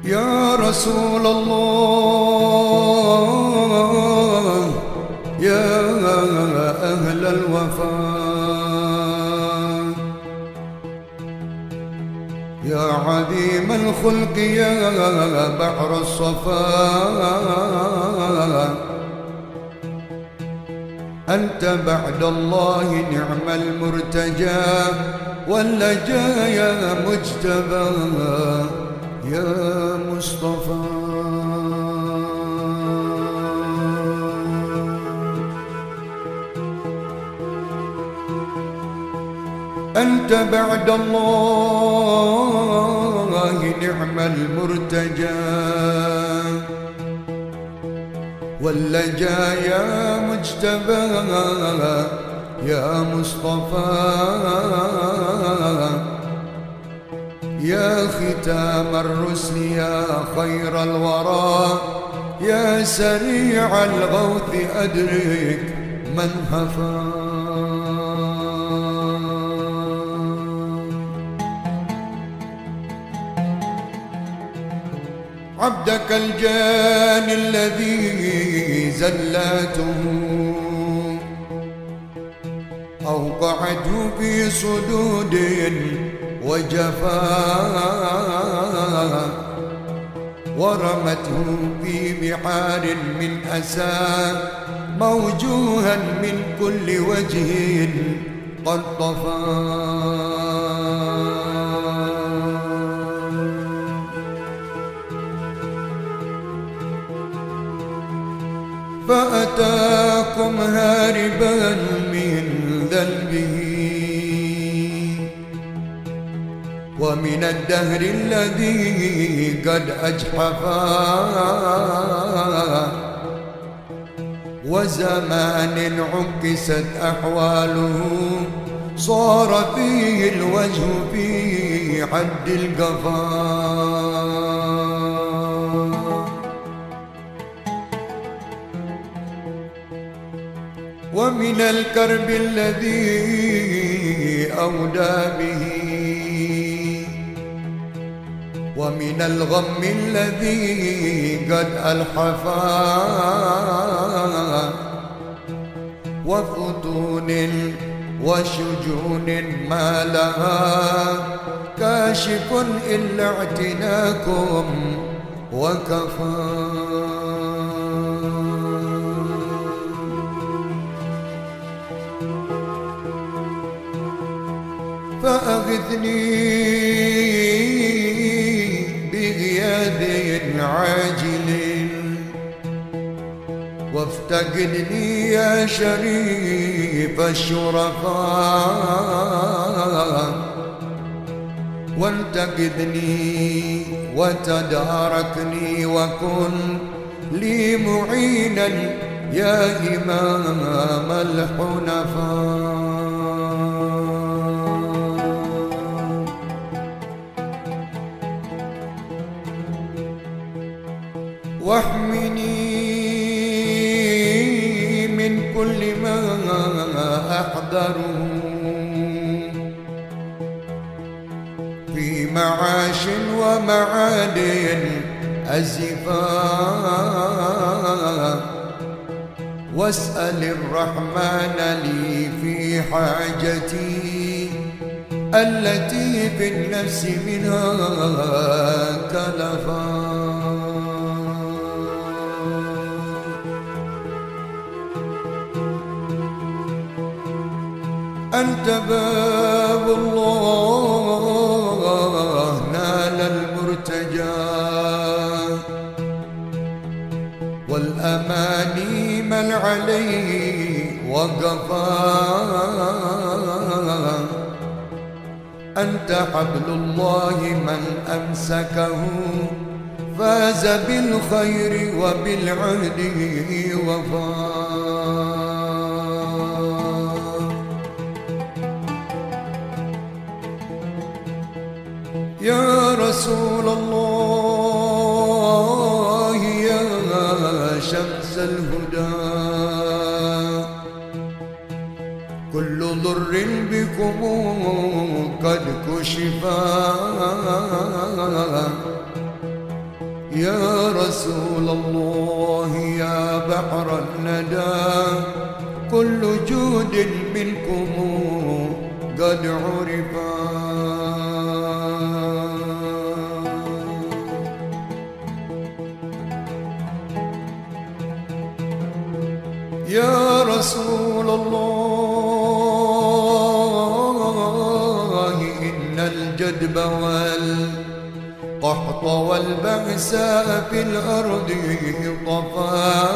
يا رسول الله يا أهل الوفاء، يا عظيم الخلق يا بحر الصفاء، أنت بعد الله نعم المرتجى واللجا يا مجتبى يا مصطفى. أنت بعد الله نعم المرتجى واللجا يا مجتبى يا مصطفى، يا ختام الرسل يا خير الورى، يا سريع الغوث أدرك من هفى. عبدك الجاني الذي زلاته أوقعته في صدود وجفاء، ورمته في بحار من أسى موجوها من كل وجه قد طفى. فأتاكم هاربا من ذنبه ومن الدهر الذي قد أجحفا، وزمان عكست أحواله صار فيه الوجه في حد القفا. ومن الكرب الذي أودى به ومن الغم الذي قد ألحفا، وفتون وشجون ما لها كاشف إلا اعتناكم وكفى. فأغثني بغياث عاجل وافتقدني يا شريف الشرفاء، وانتقذني وتداركني وكن لي معينا يا إمام الحنفاء. واحمني من كل ما أحضره في معاش ومعاد أزفا، واسأل الرحمن لي في حاجتي التي في النفس منها تلفا. أنت باب الله نال المرتجى والأماني من عليه وقفا، أنت حبل الله من أمسكه فاز بالخير وبالعهد وفا. يا رسول الله يا شمس الهدى، كل ضر بكم قد كشفا، يا رسول الله يا بحر الندى كل جود منكم قد عرفا. يا رسول الله إن الجدب والقحط والبأساء في الأرض طفا.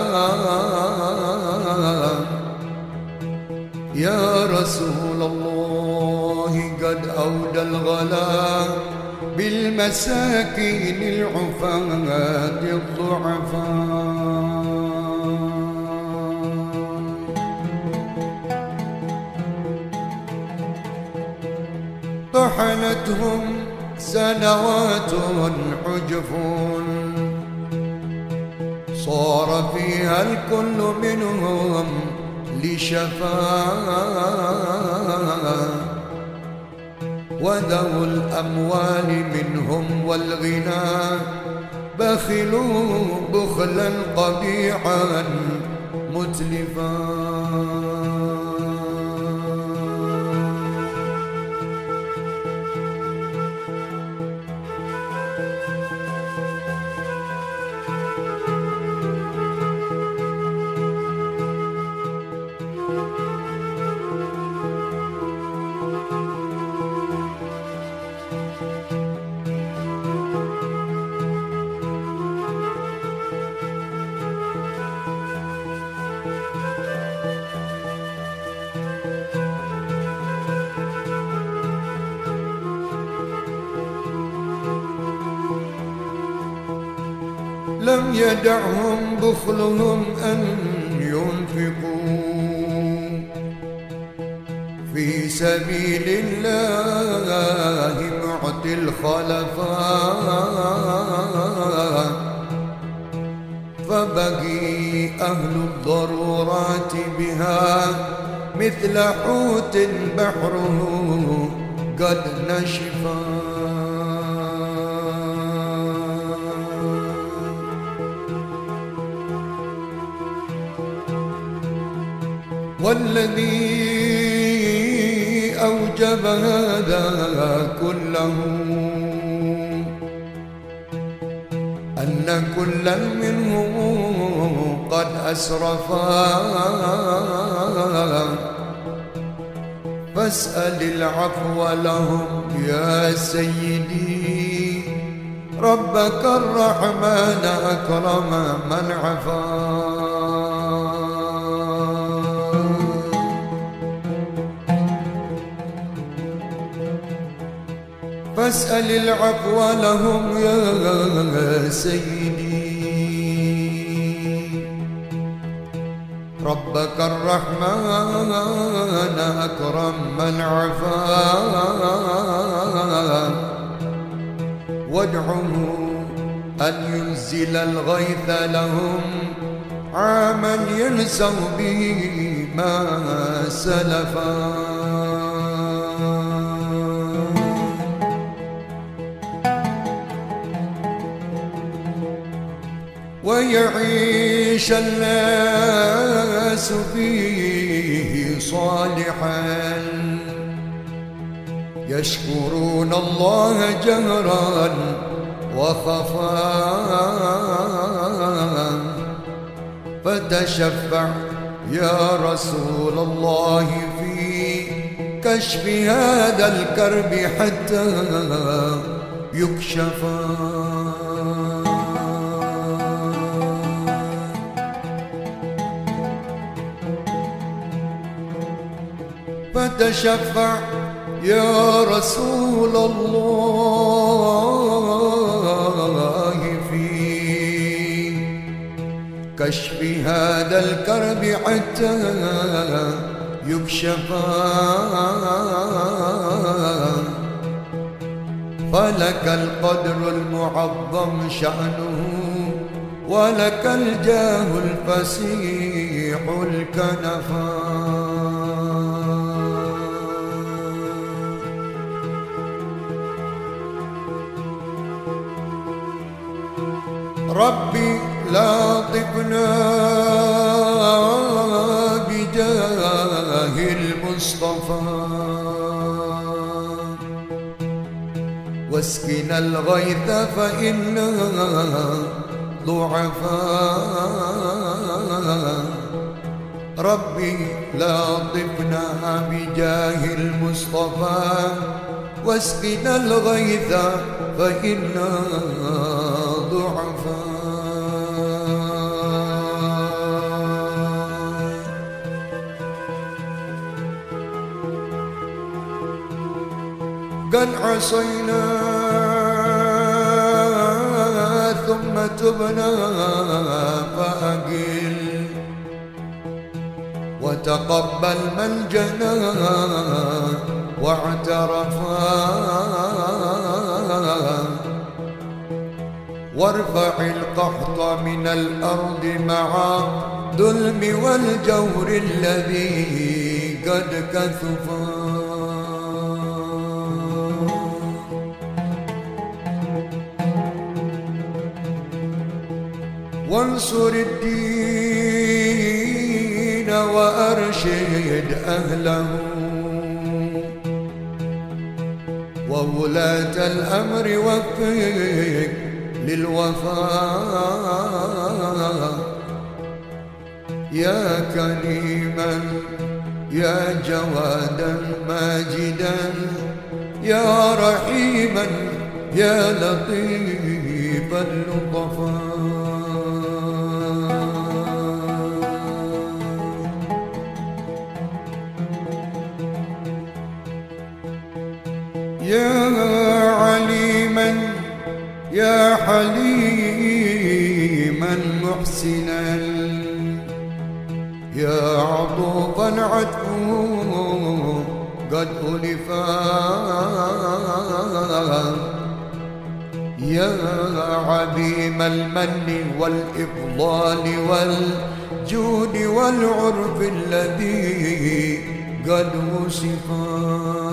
يا رسول الله قد أودى الغلا بالمساكين العفاة الضعفاء. طحنتهم سنوات عجف صار فيها الكل منهم لشفاء. وذو الأموال منهم والغنى بخلوا بخلا قبيحا متلفا. لم يدعهم بخلهم أن ينفقوا في سبيل الله معطي الخلفاء. فبقي أهل الضرورات بها مثل حوت بحره قد نشفا. والذي أوجب هذا كله أن كلا منهم قد أسرفا. فاسأل العفو لهم يا سيدي ربك الرحمن أكرم من عفا. فاسأل العفو لهم يا سيدي ربك الرحمن أكرم من عفا. وادعه أن ينزل الغيث لهم عاما ينسوا به ما سلفا. ويعيش الناس فيه صالحا يشكرون الله جهرا وخفا. فتشفع يا رسول الله في كشف هذا الكرب حتى يكشفا. فتشفع يا رسول الله في كشف هذا الكرب حتى يكشفا. فلك القدر المعظم شأنه ولك الجاه الفسيح الكنفا. ربي لاطفنا بجاه المصطفى واسقنا الغيث فإنا ضعفاء ربي لاطفنا بجاه المصطفى واسقنا الغيث فإنا ضعفاء قد عصينا ثم تبنا فأقل وتقبل من جنى واعترفا وارفع القحط من الأرض مع الظلم والجور الذي قد كثفا وانصر الدين وأرشد أهله وولاة الأمر وفق للوفاء يا كريما يا جوادا ماجدا يا رحيما يا لطيف اللطفاء يا عليما يا حليما محسنا يا عطوفا عطفه قد ألفا يا عظيم المن والإفضال والجود والعرف الذي قد وصفا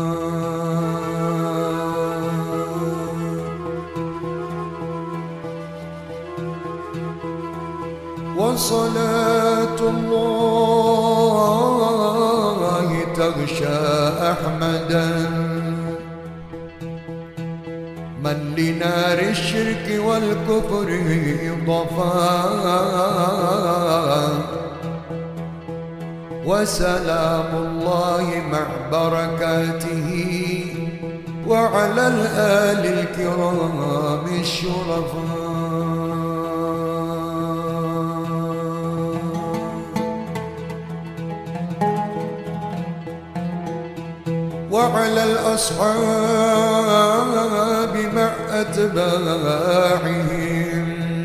وصلاة الله تغشى أحمدا من لنار الشرك والكفر ضفا وسلام الله مع بركاته وعلى الآل الكرام الشرفاء وعلى الأصحاب مع أتباعهم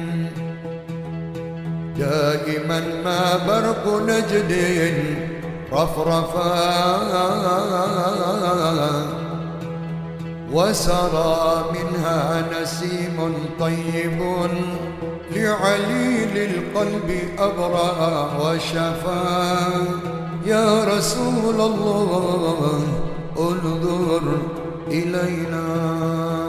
دائما ما برق نجد رفرفا وسرى منها نسيم طيب لعليل القلب أبرأ وشفا يا رسول الله انظر إلينا